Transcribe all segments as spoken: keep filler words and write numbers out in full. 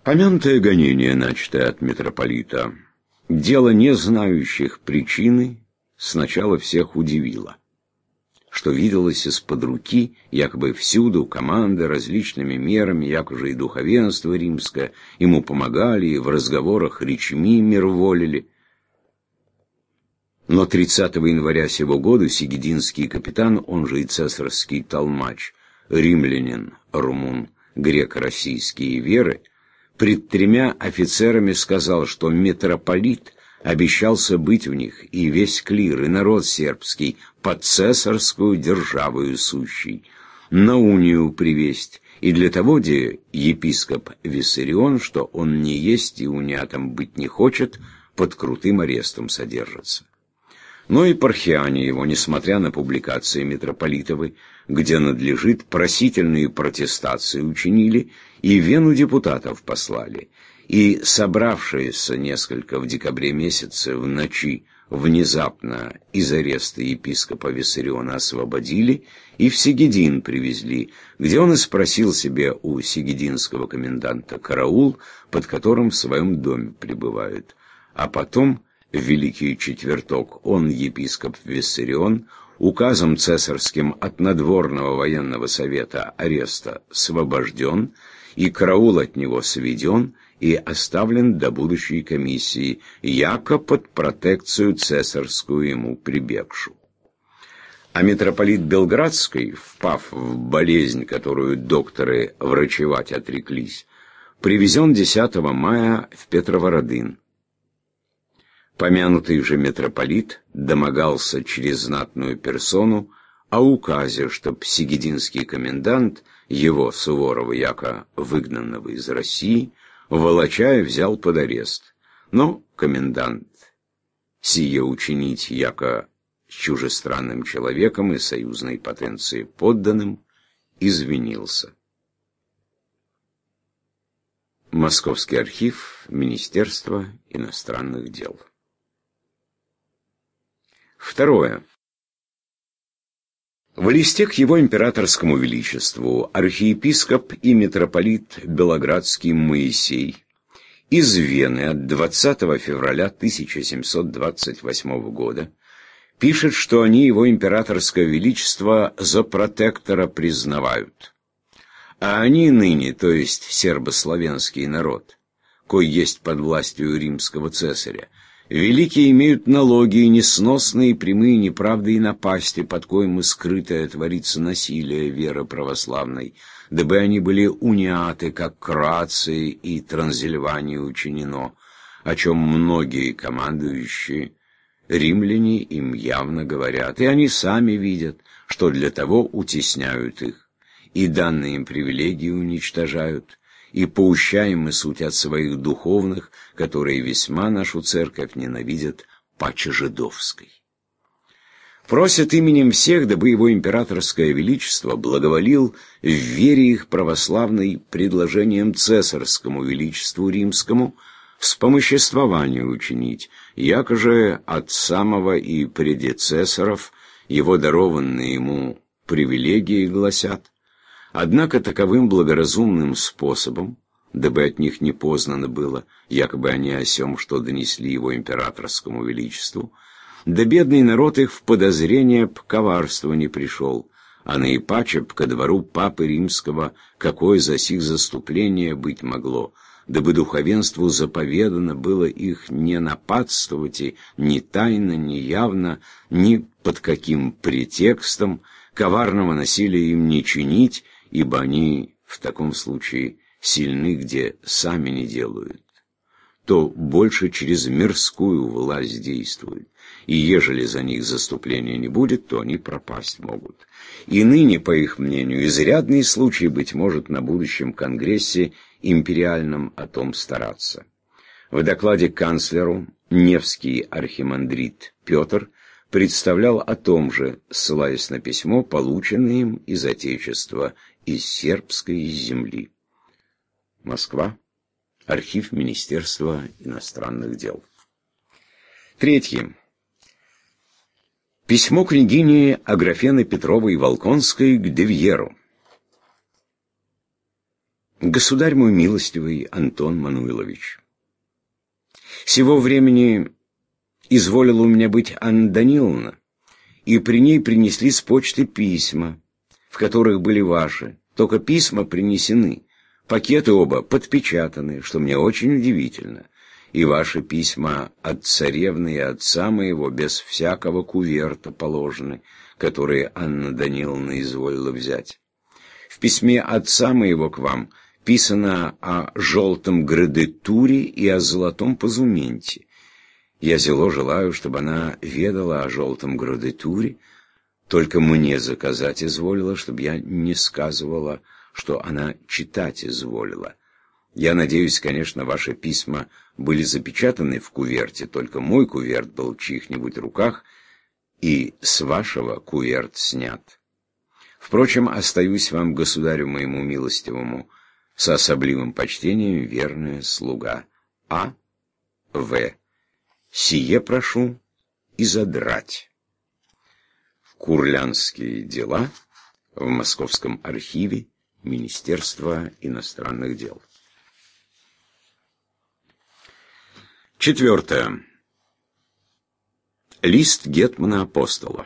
Помянутое гонение, начатое от митрополита, дело не знающих причины, сначала всех удивило. Что виделось из-под руки, якобы всюду команды различными мерами, якоже и духовенство римское, ему помогали и в разговорах речми мирволили. Но тридцатого января сего года сигединский капитан, он же и цесарский толмач, римлянин, румун, греко-российские веры, пред тремя офицерами сказал, что митрополит обещался быть у них, и весь клир, и народ сербский, под цесарскую державою сущий, на унию привесть, и для того, где епископ Виссарион, что он не есть и униатом быть не хочет, под крутым арестом содержится. Но и епархиане его, несмотря на публикации митрополитовы, где надлежит, просительные протестации учинили, и вену депутатов послали, и собравшиеся несколько в декабре месяце в ночи внезапно из ареста епископа Виссариона освободили и в Сигедин привезли, где он и спросил себе у сигединского коменданта караул, под которым в своем доме пребывает. А потом, в Великий Четверток, он, епископ Виссарион, указом цесарским от надворного военного совета ареста освобожден, и караул от него сведен, и оставлен до будущей комиссии, яко под протекцию цесарскую ему прибегшу. А митрополит Белградский, впав в болезнь, которую докторы врачевать отреклись, привезен десятого мая в Петровородын. Помянутый же митрополит домогался через знатную персону о указе, чтоб сигединский комендант, его, Суворова, яко выгнанного из России, волочая взял под арест. Но комендант сие учинить, яко с чужестранным человеком и союзной потенцией подданным, извинился. Московский архив Министерства иностранных дел. Второе. В листе к его императорскому величеству архиепископ и митрополит Белоградский Моисей из Вены от двадцатого февраля тысяча семьсот двадцать восьмого года пишет, что они его императорское величество за протектора признавают. А они ныне, то есть сербославянский народ, кой есть под властью римского цесаря, великие имеют налоги, несносные прямые неправды и напасти, под коим и скрытое творится насилие веры православной, дабы они были униаты, как Крации и Трансильвании учинено, о чем многие командующие римляне им явно говорят, и они сами видят, что для того утесняют их, и данные им привилегии уничтожают, и поущаемы суть от своих духовных, которые весьма нашу церковь ненавидят паче жидовской. Просят именем всех, дабы его императорское величество благоволил в вере их православной предложением цесарскому величеству римскому вспомоществование учинить, якоже от самого и преде цесаров его дарованные ему привилегии гласят. Однако таковым благоразумным способом, дабы от них не познано было, якобы они о сем, что донесли его императорскому величеству, да бедный народ их в подозрение б коварства не пришел, а наипаче б ко двору папы римского какое за сих заступление быть могло, дабы духовенству заповедано было их не нападствовать и ни тайно, ни явно, ни под каким претекстом коварного насилия им не чинить, ибо они в таком случае сильны, где сами не делают, то больше через мирскую власть действуют, и ежели за них заступления не будет, то они пропасть могут. И ныне, по их мнению, изрядный случай, быть может, на будущем конгрессе империальном о том стараться. В докладе канцлеру Невский архимандрит Петр представлял о том же, ссылаясь на письмо, полученное им из Отечества, из сербской земли. Москва. Архив Министерства иностранных дел. Третье. Письмо княгини Аграфены Петровой Волконской к Девьеру. Государь мой милостивый Антон Мануилович, сего времени изволила у меня быть Анна Даниловна, и при ней принесли с почты письма, в которых были ваши. Только письма принесены, пакеты оба подпечатаны, что мне очень удивительно. И ваши письма от царевны и отца моего без всякого куверта положены, которые Анна Даниловна изволила взять. В письме отца моего к вам писано о желтом градитуре и о золотом позументе. Я зело желаю, чтобы она ведала о желтом градитуре, только мне заказать изволила, чтобы я не сказывала, что она читать изволила. Я надеюсь, конечно, ваши письма были запечатаны в куверте, только мой куверт был в чьих-нибудь руках, и с вашего куверт снят. Впрочем, остаюсь вам, государю моему милостивому, с особливым почтением верная слуга. А. В. Сие прошу и задрать. Курлянские дела в Московском архиве Министерства иностранных дел. Четвертое. Лист гетмана Апостола.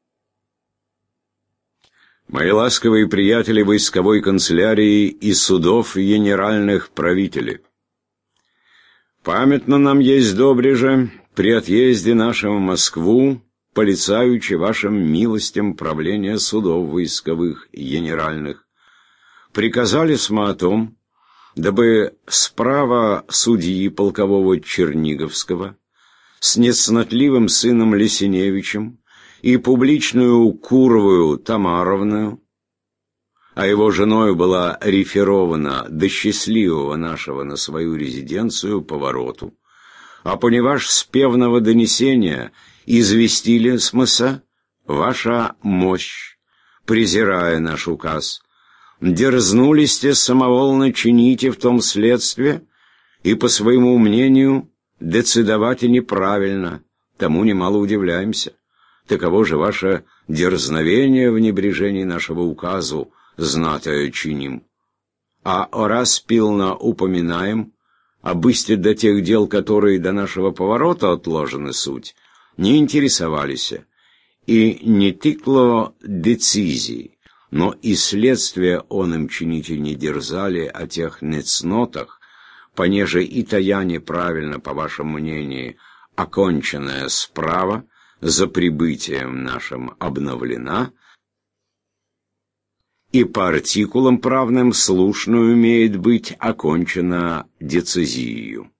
Мои ласковые приятели войсковой канцелярии и судов генеральных правителей, памятно нам есть добре же при отъезде нашем в Москву, полицаючи вашим милостям правления судов войсковых генеральных, приказали смо о том, дабы справа судьи полкового Черниговского с нецнотливым сыном Лесиневичем и публичную Куровую Тамаровную, а его женою была реферована до счастливого нашего на свою резиденцию повороту, а поневаж с певного донесения известили смысла ваша мощь, презирая наш указ, дерзнулись-те самовольно чините в том следствие, и по своему мнению децидовать и неправильно, тому немало удивляемся. Таково же ваше дерзновение в небрежении нашего указу, знатое чиним. А раз пилно упоминаем, обысти до тех дел, которые до нашего поворота отложены суть, не интересовались, и не тыкло децизии, но и следствие он им чините не дерзали о тех нецнотах, понеже и тая неправильно, по вашему мнению, оконченная справа, за прибытием нашим обновлена, и по артикулам правным слушно умеет быть окончена децизией.